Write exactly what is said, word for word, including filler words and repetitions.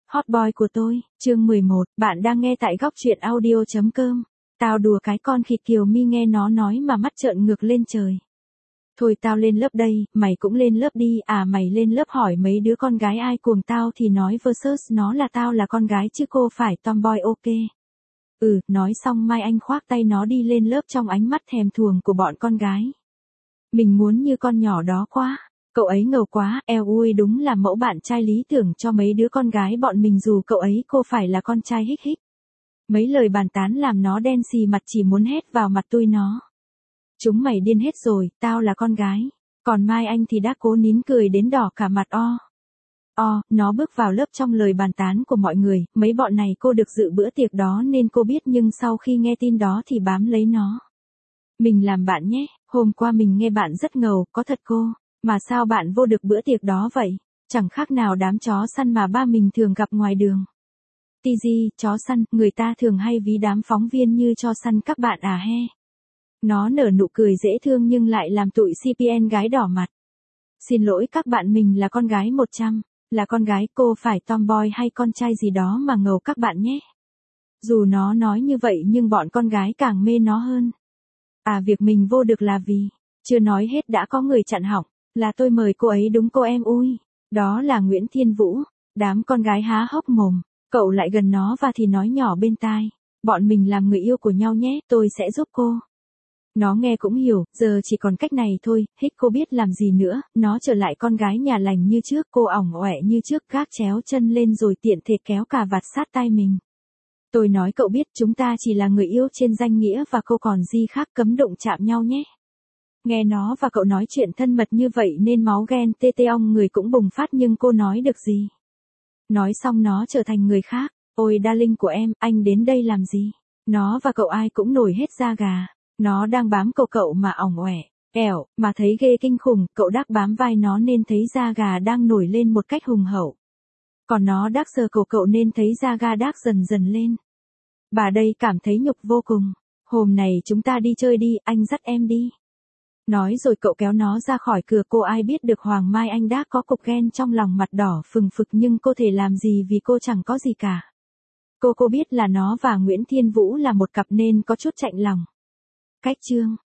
Hot boy của tôi, chương mười một, bạn đang nghe tại góc truyện audio chấm com. Tao đùa cái con khịt Kiều Mi nghe nó nói mà mắt trợn ngược lên trời. Thôi tao lên lớp đây, mày cũng lên lớp đi, à mày lên lớp hỏi mấy đứa con gái ai cuồng tao thì nói versus nó là tao là con gái chứ cô phải tomboy ok. Ừ, nói xong Mai Anh khoác tay nó đi lên lớp trong ánh mắt thèm thuồng của bọn con gái. Mình muốn như con nhỏ đó quá. Cậu ấy ngầu quá, eo ui đúng là mẫu bạn trai lý tưởng cho mấy đứa con gái bọn mình dù cậu ấy cô phải là con trai hích hích. Mấy lời bàn tán làm nó đen xì mặt chỉ muốn hét vào mặt tui nó. Chúng mày điên hết rồi, tao là con gái. Còn Mai Anh thì đã cố nín cười đến đỏ cả mặt o. O, nó bước vào lớp trong lời bàn tán của mọi người, mấy bọn này cô được dự bữa tiệc đó nên cô biết nhưng sau khi nghe tin đó thì bám lấy nó. Mình làm bạn nhé, hôm qua mình nghe bạn rất ngầu, có thật cô. Mà sao bạn vô được bữa tiệc đó vậy? Chẳng khác nào đám chó săn mà ba mình thường gặp ngoài đường. Tì gì, chó săn, người ta thường hay ví đám phóng viên như cho săn các bạn à he. Nó nở nụ cười dễ thương nhưng lại làm tụi xê pê en gái đỏ mặt. Xin lỗi các bạn, mình là con gái một trăm, là con gái, cô phải tomboy hay con trai gì đó mà ngầu các bạn nhé. Dù nó nói như vậy nhưng bọn con gái càng mê nó hơn. À việc mình vô được là vì, chưa nói hết đã có người chặn họng. Là tôi mời cô ấy đúng cô em ui. Đó là Nguyễn Thiên Vũ. Đám con gái há hốc mồm. Cậu lại gần nó và thì nói nhỏ bên tai. Bọn mình làm người yêu của nhau nhé, tôi sẽ giúp cô. Nó nghe cũng hiểu, giờ chỉ còn cách này thôi, hích cô biết làm gì nữa, nó trở lại con gái nhà lành như trước, cô ỏng ọe như trước, gác chéo chân lên rồi tiện thể kéo cà vạt sát tai mình. Tôi nói cậu biết chúng ta chỉ là người yêu trên danh nghĩa và cô còn gì khác, cấm đụng chạm nhau nhé. Nghe nó và cậu nói chuyện thân mật như vậy nên máu ghen tê tê ong người cũng bùng phát nhưng cô nói được gì. Nói xong nó trở thành người khác. Ôi darling của em, anh đến đây làm gì? Nó và cậu ai cũng nổi hết da gà. Nó đang bám cậu cậu mà ỏng ọe, ẻo, mà thấy ghê kinh khủng, cậu đắc bám vai nó nên thấy da gà đang nổi lên một cách hùng hậu. Còn nó đắc sờ cổ cậu nên thấy da gà đắc dần dần lên. Bà đây cảm thấy nhục vô cùng. Hôm này chúng ta đi chơi đi, anh dắt em đi. Nói rồi cậu kéo nó ra khỏi cửa, cô ai biết được Hoàng Mai Anh đã có cục ghen trong lòng, mặt đỏ phừng phực nhưng cô thể làm gì vì cô chẳng có gì cả. Cô cô biết là nó và Nguyễn Thiên Vũ là một cặp nên có chút chạnh lòng. Cách chương